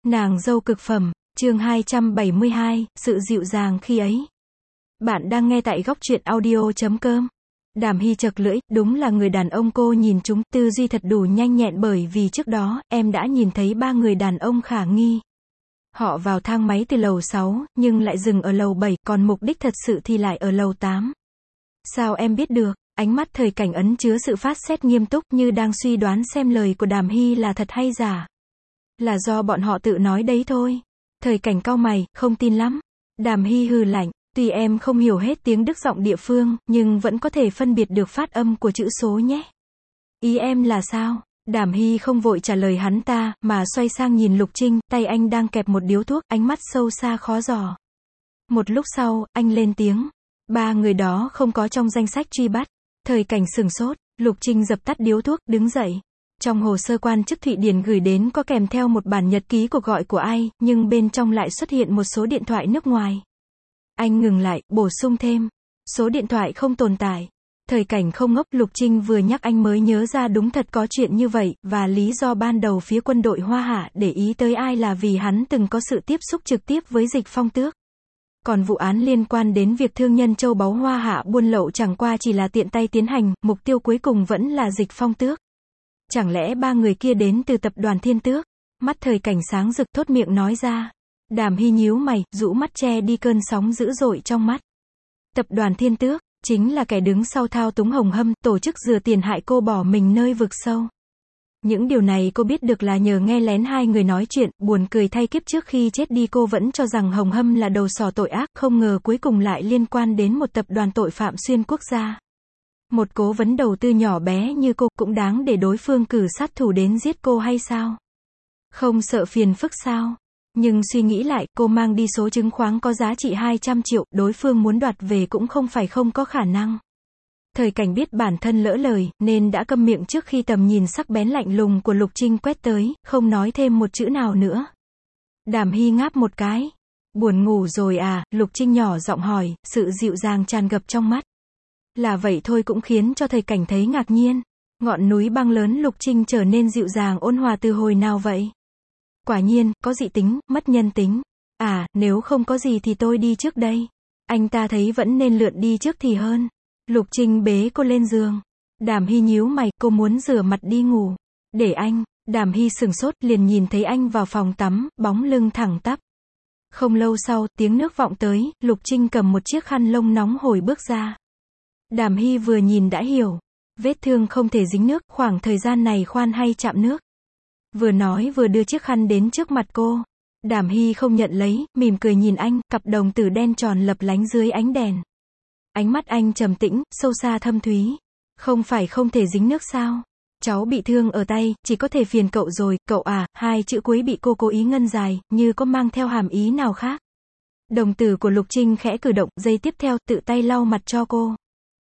Nàng dâu cực phẩm, chương 272, sự dịu dàng khi ấy. Bạn đang nghe tại góc truyện audio.com. Đàm Hy chật lưỡi, đúng là người đàn ông cô nhìn chúng, tư duy thật đủ nhanh nhẹn bởi vì trước đó, em đã nhìn thấy 3 người đàn ông khả nghi. Họ vào thang máy từ lầu 6, nhưng lại dừng ở lầu 7, còn mục đích thật sự thì lại ở lầu 8. Sao em biết được? Ánh mắt Thời Cảnh ấn chứa sự phát xét nghiêm túc như đang suy đoán xem lời của Đàm Hy là thật hay giả. Là do bọn họ tự nói đấy thôi. Thời Cảnh cau mày, không tin lắm. Đàm Hy hừ lạnh, tuy em không hiểu hết tiếng Đức giọng địa phương, nhưng vẫn có thể phân biệt được phát âm của chữ số nhé. Ý em là sao? Đàm Hy không vội trả lời hắn ta, mà xoay sang nhìn Lục Trinh, tay anh đang kẹp một điếu thuốc, ánh mắt sâu xa khó dò. Một lúc sau, anh lên tiếng. 3 người đó không có trong danh sách truy bắt. Thời Cảnh sửng sốt, Lục Trinh dập tắt điếu thuốc, đứng dậy. Trong hồ sơ quan chức Thụy Điển gửi đến có kèm theo một bản nhật ký cuộc gọi của ai, nhưng bên trong lại xuất hiện một số điện thoại nước ngoài. Anh ngừng lại, bổ sung thêm. Số điện thoại không tồn tại. Thời Cảnh không ngốc, Lục Trinh vừa nhắc anh mới nhớ ra đúng thật có chuyện như vậy, và lý do ban đầu phía quân đội Hoa Hạ để ý tới ai là vì hắn từng có sự tiếp xúc trực tiếp với Dịch Phong Tước. Còn vụ án liên quan đến việc thương nhân châu báu Hoa Hạ buôn lậu chẳng qua chỉ là tiện tay tiến hành, mục tiêu cuối cùng vẫn là Dịch Phong Tước. Chẳng lẽ 3 người kia đến từ tập đoàn Thiên Tước? Mắt Thời Cảnh sáng rực, thốt miệng nói ra. Đàm Hy nhíu mày, rũ mắt che đi cơn sóng dữ dội trong mắt. Tập đoàn Thiên Tước, chính là kẻ đứng sau thao túng Hồng Hâm, tổ chức rửa tiền hại cô bỏ mình nơi vực sâu. Những điều này cô biết được là nhờ nghe lén 2 người nói chuyện, buồn cười thay kiếp trước khi chết đi cô vẫn cho rằng Hồng Hâm là đầu sỏ tội ác, không ngờ cuối cùng lại liên quan đến một tập đoàn tội phạm xuyên quốc gia. Một cố vấn đầu tư nhỏ bé như cô cũng đáng để đối phương cử sát thủ đến giết cô hay sao? Không sợ phiền phức sao? Nhưng suy nghĩ lại, cô mang đi số chứng khoán có giá trị 200 triệu, đối phương muốn đoạt về cũng không phải không có khả năng. Thời Cảnh biết bản thân lỡ lời, nên đã câm miệng trước khi tầm nhìn sắc bén lạnh lùng của Lục Trinh quét tới, không nói thêm một chữ nào nữa. Đàm Hy ngáp một cái. Buồn ngủ rồi à? Lục Trinh nhỏ giọng hỏi, sự dịu dàng tràn ngập trong mắt. Là vậy thôi cũng khiến cho Thời Cảnh thấy ngạc nhiên. Ngọn núi băng lớn Lục Trinh trở nên dịu dàng ôn hòa từ hồi nào vậy? Quả nhiên, có dị tính, mất nhân tính. À, nếu không có gì thì tôi đi trước đây. Anh ta thấy vẫn nên lượn đi trước thì hơn. Lục Trinh bế cô lên giường. Đàm Hy nhíu mày, cô muốn rửa mặt đi ngủ. Để anh. Đàm Hy sửng sốt, liền nhìn thấy anh vào phòng tắm, bóng lưng thẳng tắp. Không lâu sau, tiếng nước vọng tới, Lục Trinh cầm một chiếc khăn lông nóng hổi bước ra. Đàm Hy vừa nhìn đã hiểu. Vết thương không thể dính nước, khoảng thời gian này khoan hay chạm nước. Vừa nói vừa đưa chiếc khăn đến trước mặt cô. Đàm Hy không nhận lấy, mỉm cười nhìn anh, cặp đồng tử đen tròn lập lánh dưới ánh đèn. Ánh mắt anh trầm tĩnh, sâu xa thâm thúy. Không phải không thể dính nước sao? Cháu bị thương ở tay, chỉ có thể phiền cậu rồi, cậu à, 2 chữ cuối bị cô cố ý ngân dài, như có mang theo hàm ý nào khác. Đồng tử của Lục Trinh khẽ cử động, giây tiếp theo, tự tay lau mặt cho cô.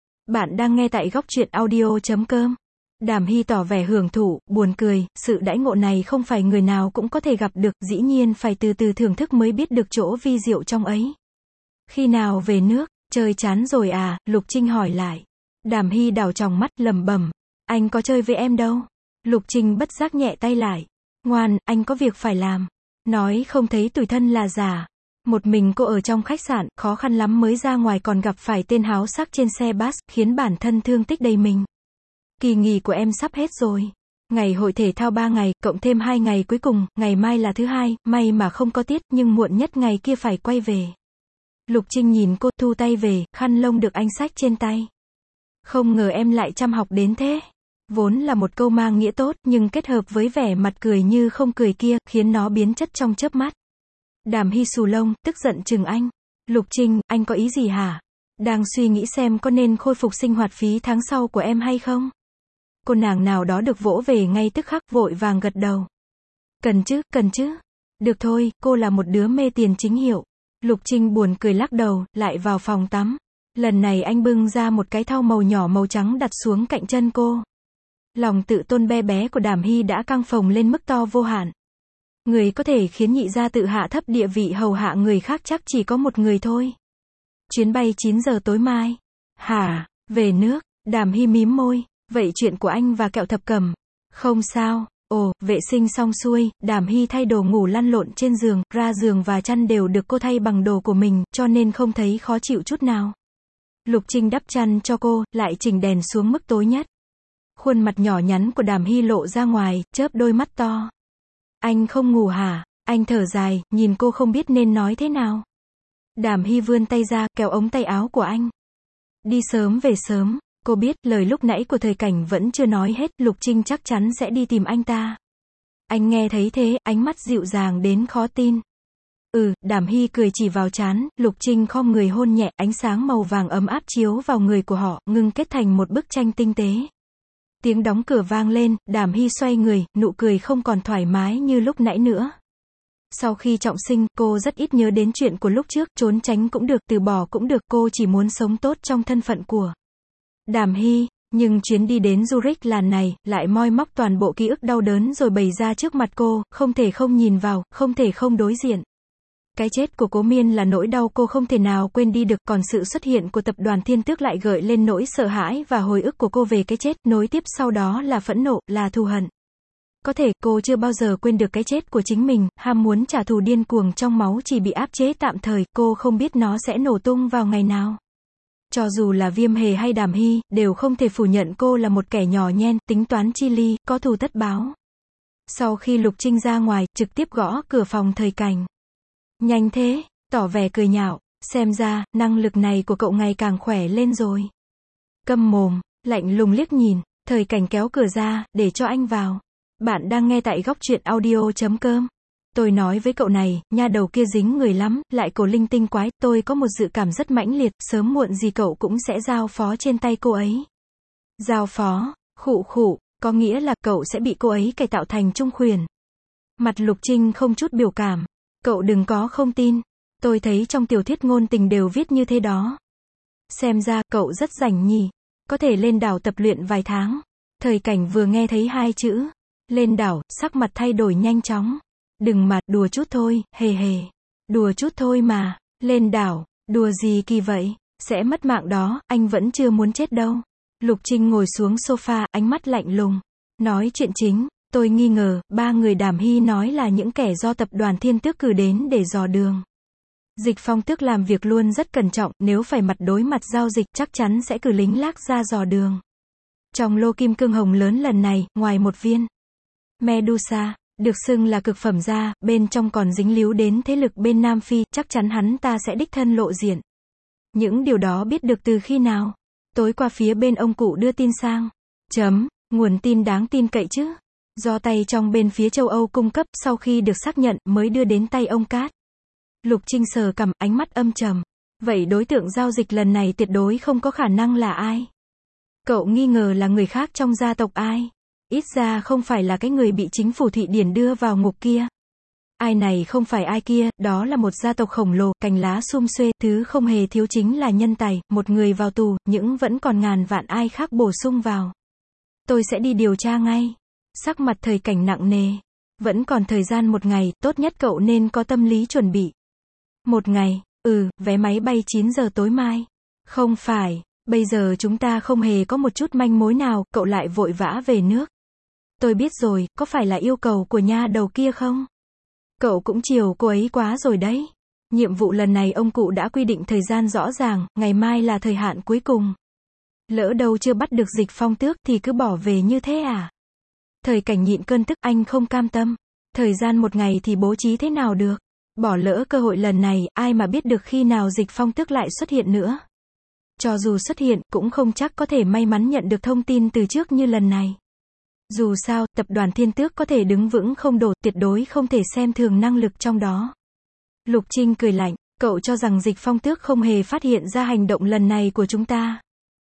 Bạn đang nghe tại góc truyện audio.com. Đàm Hy tỏ vẻ hưởng thụ, buồn cười, sự đãi ngộ này không phải người nào cũng có thể gặp được, dĩ nhiên phải từ từ thưởng thức mới biết được chỗ vi diệu trong ấy. Khi nào về nước? Chơi chán rồi à? Lục Trinh hỏi lại. Đàm Hy đảo tròng mắt, lẩm bẩm. Anh có chơi với em đâu. Lục Trinh bất giác nhẹ tay lại. Ngoan, anh có việc phải làm. Nói không thấy tủi thân là giả. Một mình cô ở trong khách sạn, khó khăn lắm mới ra ngoài còn gặp phải tên háo sắc trên xe bus, khiến bản thân thương tích đầy mình. Kỳ nghỉ của em sắp hết rồi. Ngày hội thể thao 3 ngày, cộng thêm 2 ngày cuối cùng, ngày mai là thứ 2, may mà không có tiết, nhưng muộn nhất ngày kia phải quay về. Lục Trinh nhìn cô, thu tay về, khăn lông được anh xách trên tay. Không ngờ em lại chăm học đến thế. Vốn là một câu mang nghĩa tốt, nhưng kết hợp với vẻ mặt cười như không cười kia, khiến nó biến chất trong chớp mắt. Đàm Hy xù lông, tức giận chừng anh. Lục Trinh, anh có ý gì hả? Đang suy nghĩ xem có nên khôi phục sinh hoạt phí tháng sau của em hay không? Cô nàng nào đó được vỗ về ngay tức khắc, vội vàng gật đầu. Cần chứ. Được thôi, cô là một đứa mê tiền chính hiệu. Lục Trinh buồn cười lắc đầu, lại vào phòng tắm. Lần này anh bưng ra một cái thau màu nhỏ màu trắng đặt xuống cạnh chân cô. Lòng tự tôn bé bé của Đàm Hy đã căng phồng lên mức to vô hạn. Người có thể khiến nhị gia tự hạ thấp địa vị hầu hạ người khác chắc chỉ có một người thôi. Chuyến bay 9 giờ tối mai. Hả? Về nước? Đàm Hy mím môi. Vậy chuyện của anh và kẹo thập cẩm? Không sao. Ồ, vệ sinh xong xuôi, Đàm Hy thay đồ ngủ lăn lộn trên giường, ra giường và chăn đều được cô thay bằng đồ của mình, cho nên không thấy khó chịu chút nào. Lục Trinh đắp chăn cho cô, lại chỉnh đèn xuống mức tối nhất. Khuôn mặt nhỏ nhắn của Đàm Hy lộ ra ngoài, chớp đôi mắt to. Anh không ngủ hả? Anh thở dài, nhìn cô không biết nên nói thế nào. Đàm Hy vươn tay ra, kéo ống tay áo của anh. Đi sớm về sớm. Cô biết, lời lúc nãy của Thời Cảnh vẫn chưa nói hết, Lục Trinh chắc chắn sẽ đi tìm anh ta. Anh nghe thấy thế, ánh mắt dịu dàng đến khó tin. Đàm Hy cười chỉ vào trán, Lục Trinh khom người hôn nhẹ, ánh sáng màu vàng ấm áp chiếu vào người của họ, ngưng kết thành một bức tranh tinh tế. Tiếng đóng cửa vang lên, Đàm Hy xoay người, nụ cười không còn thoải mái như lúc nãy nữa. Sau khi trọng sinh, cô rất ít nhớ đến chuyện của lúc trước, trốn tránh cũng được, từ bỏ cũng được, cô chỉ muốn sống tốt trong thân phận của Đàm Hy. Nhưng chuyến đi đến Zurich lần này, lại moi móc toàn bộ ký ức đau đớn rồi bày ra trước mặt cô, không thể không nhìn vào, không thể không đối diện. Cái chết của Cố Miên là nỗi đau cô không thể nào quên đi được, còn sự xuất hiện của tập đoàn Thiên Tước lại gợi lên nỗi sợ hãi và hồi ức của cô về cái chết, nối tiếp sau đó là phẫn nộ, là thù hận. Có thể, cô chưa bao giờ quên được cái chết của chính mình, ham muốn trả thù điên cuồng trong máu chỉ bị áp chế tạm thời, cô không biết nó sẽ nổ tung vào ngày nào. Cho dù là Viêm Hề hay Đàm Hy, đều không thể phủ nhận cô là một kẻ nhỏ nhen, tính toán chi ly, có thù tất báo. Sau khi Lục Trinh ra ngoài, trực tiếp gõ cửa phòng Thời Cảnh. Nhanh thế, tỏ vẻ cười nhạo, xem ra, năng lực này của cậu ngày càng khỏe lên rồi. Câm mồm, lạnh lùng liếc nhìn, Thời Cảnh kéo cửa ra, để cho anh vào. Bạn đang nghe tại góc truyện audio.com. Tôi nói với cậu này, nha đầu kia dính người lắm, lại cổ linh tinh quái, tôi có một dự cảm rất mãnh liệt, sớm muộn gì cậu cũng sẽ giao phó trên tay cô ấy. Giao phó, khụ khụ, có nghĩa là cậu sẽ bị cô ấy cải tạo thành trung khuyển. Mặt Lục Trinh không chút biểu cảm. Cậu đừng có không tin. Tôi thấy trong tiểu thuyết ngôn tình đều viết như thế đó. Xem ra, cậu rất rảnh nhỉ. Có thể lên đảo tập luyện vài tháng. Thời Cảnh vừa nghe thấy hai chữ lên đảo, sắc mặt thay đổi nhanh chóng. Đừng mà, đùa chút thôi, hề hề. Đùa chút thôi mà, lên đảo, đùa gì kỳ vậy, sẽ mất mạng đó, anh vẫn chưa muốn chết đâu. Lục Trinh ngồi xuống sofa, ánh mắt lạnh lùng. Nói chuyện chính, tôi nghi ngờ, ba người Đàm Hy nói là những kẻ do tập đoàn Thiên Tước cử đến để dò đường. Dịch Phong Tước làm việc luôn rất cẩn trọng, nếu phải mặt đối mặt giao dịch chắc chắn sẽ cử lính lác ra dò đường. Trong lô kim cương hồng lớn lần này, ngoài một viên Medusa, được xưng là cực phẩm ra, bên trong còn dính líu đến thế lực bên Nam Phi, chắc chắn hắn ta sẽ đích thân lộ diện. Những điều đó biết được từ khi nào? Tối qua phía bên ông cụ đưa tin sang. Nguồn tin đáng tin cậy chứ? Do tay trong bên phía châu Âu cung cấp, sau khi được xác nhận, mới đưa đến tay ông Cát. Lục Trinh sờ cằm, ánh mắt âm trầm. Vậy đối tượng giao dịch lần này tuyệt đối không có khả năng là ai? Cậu nghi ngờ là người khác trong gia tộc ai? Ít ra không phải là cái người bị chính phủ Thụy Điển đưa vào ngục kia. Ai này không phải ai kia, đó là một gia tộc khổng lồ, cành lá sum xuê, thứ không hề thiếu chính là nhân tài, một người vào tù, nhưng vẫn còn ngàn vạn ai khác bổ sung vào. Tôi sẽ đi điều tra ngay. Sắc mặt Thời Cảnh nặng nề. Vẫn còn thời gian một ngày, tốt nhất cậu nên có tâm lý chuẩn bị. Một ngày, vé máy bay 9 giờ tối mai. Không phải, bây giờ chúng ta không hề có một chút manh mối nào, cậu lại vội vã về nước. Tôi biết rồi, có phải là yêu cầu của nha đầu kia không? Cậu cũng chiều cô ấy quá rồi đấy. Nhiệm vụ lần này ông cụ đã quy định thời gian rõ ràng, ngày mai là thời hạn cuối cùng. Lỡ đâu chưa bắt được Dịch Phong Tước thì cứ bỏ về như thế à? Thời Cảnh nhịn cơn tức, anh không cam tâm. Thời gian một ngày thì bố trí thế nào được? Bỏ lỡ cơ hội lần này, ai mà biết được khi nào Dịch Phong Tước lại xuất hiện nữa. Cho dù xuất hiện, cũng không chắc có thể may mắn nhận được thông tin từ trước như lần này. Dù sao, tập đoàn Thiên Tước có thể đứng vững không đổ, tuyệt đối không thể xem thường năng lực trong đó. Lục Trinh cười lạnh, cậu cho rằng Dịch Phong Tước không hề phát hiện ra hành động lần này của chúng ta.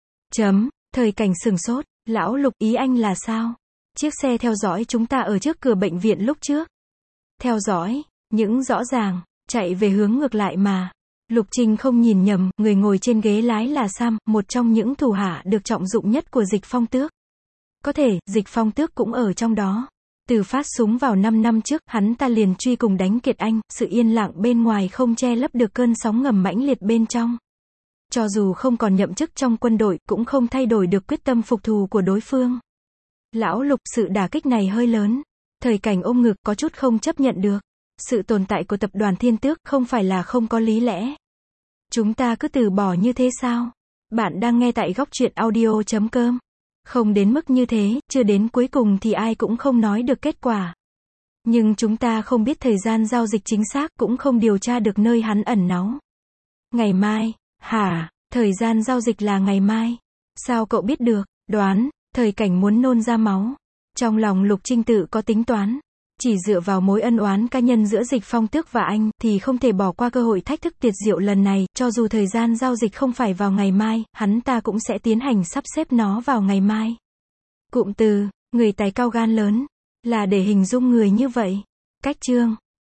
Thời Cảnh sửng sốt, lão Lục, ý anh là sao? Chiếc xe theo dõi chúng ta ở trước cửa bệnh viện lúc trước. Theo dõi, những rõ ràng, chạy về hướng ngược lại mà. Lục Trinh không nhìn nhầm, người ngồi trên ghế lái là Sam, một trong những thủ hạ được trọng dụng nhất của Dịch Phong Tước. Có thể, Dịch Phong Tước cũng ở trong đó. Từ phát súng vào 5 năm trước, hắn ta liền truy cùng đánh Kiệt Anh, sự yên lặng bên ngoài không che lấp được cơn sóng ngầm mãnh liệt bên trong. Cho dù không còn nhậm chức trong quân đội, cũng không thay đổi được quyết tâm phục thù của đối phương. Lão Lục, sự đả kích này hơi lớn. Thời Cảnh ôm ngực có chút không chấp nhận được. Sự tồn tại của tập đoàn Thiên Tước không phải là không có lý lẽ. Chúng ta cứ từ bỏ như thế sao? Bạn đang nghe tại góc truyện audio.com. Không đến mức như thế, chưa đến cuối cùng thì ai cũng không nói được kết quả. Nhưng chúng ta không biết thời gian giao dịch chính xác, cũng không điều tra được nơi hắn ẩn náu. Ngày mai, hả? Thời gian giao dịch là ngày mai. Sao cậu biết được? Đoán. Thời Cảnh muốn nôn ra máu. Trong lòng Lục Trinh tự có tính toán. Chỉ dựa vào mối ân oán cá nhân giữa Dịch Phong Tước và anh, thì không thể bỏ qua cơ hội thách thức Tiệt Diệu lần này, cho dù thời gian giao dịch không phải vào ngày mai, hắn ta cũng sẽ tiến hành sắp xếp nó vào ngày mai. Cụm từ, người tài cao gan lớn, là để hình dung người như vậy. Cách chương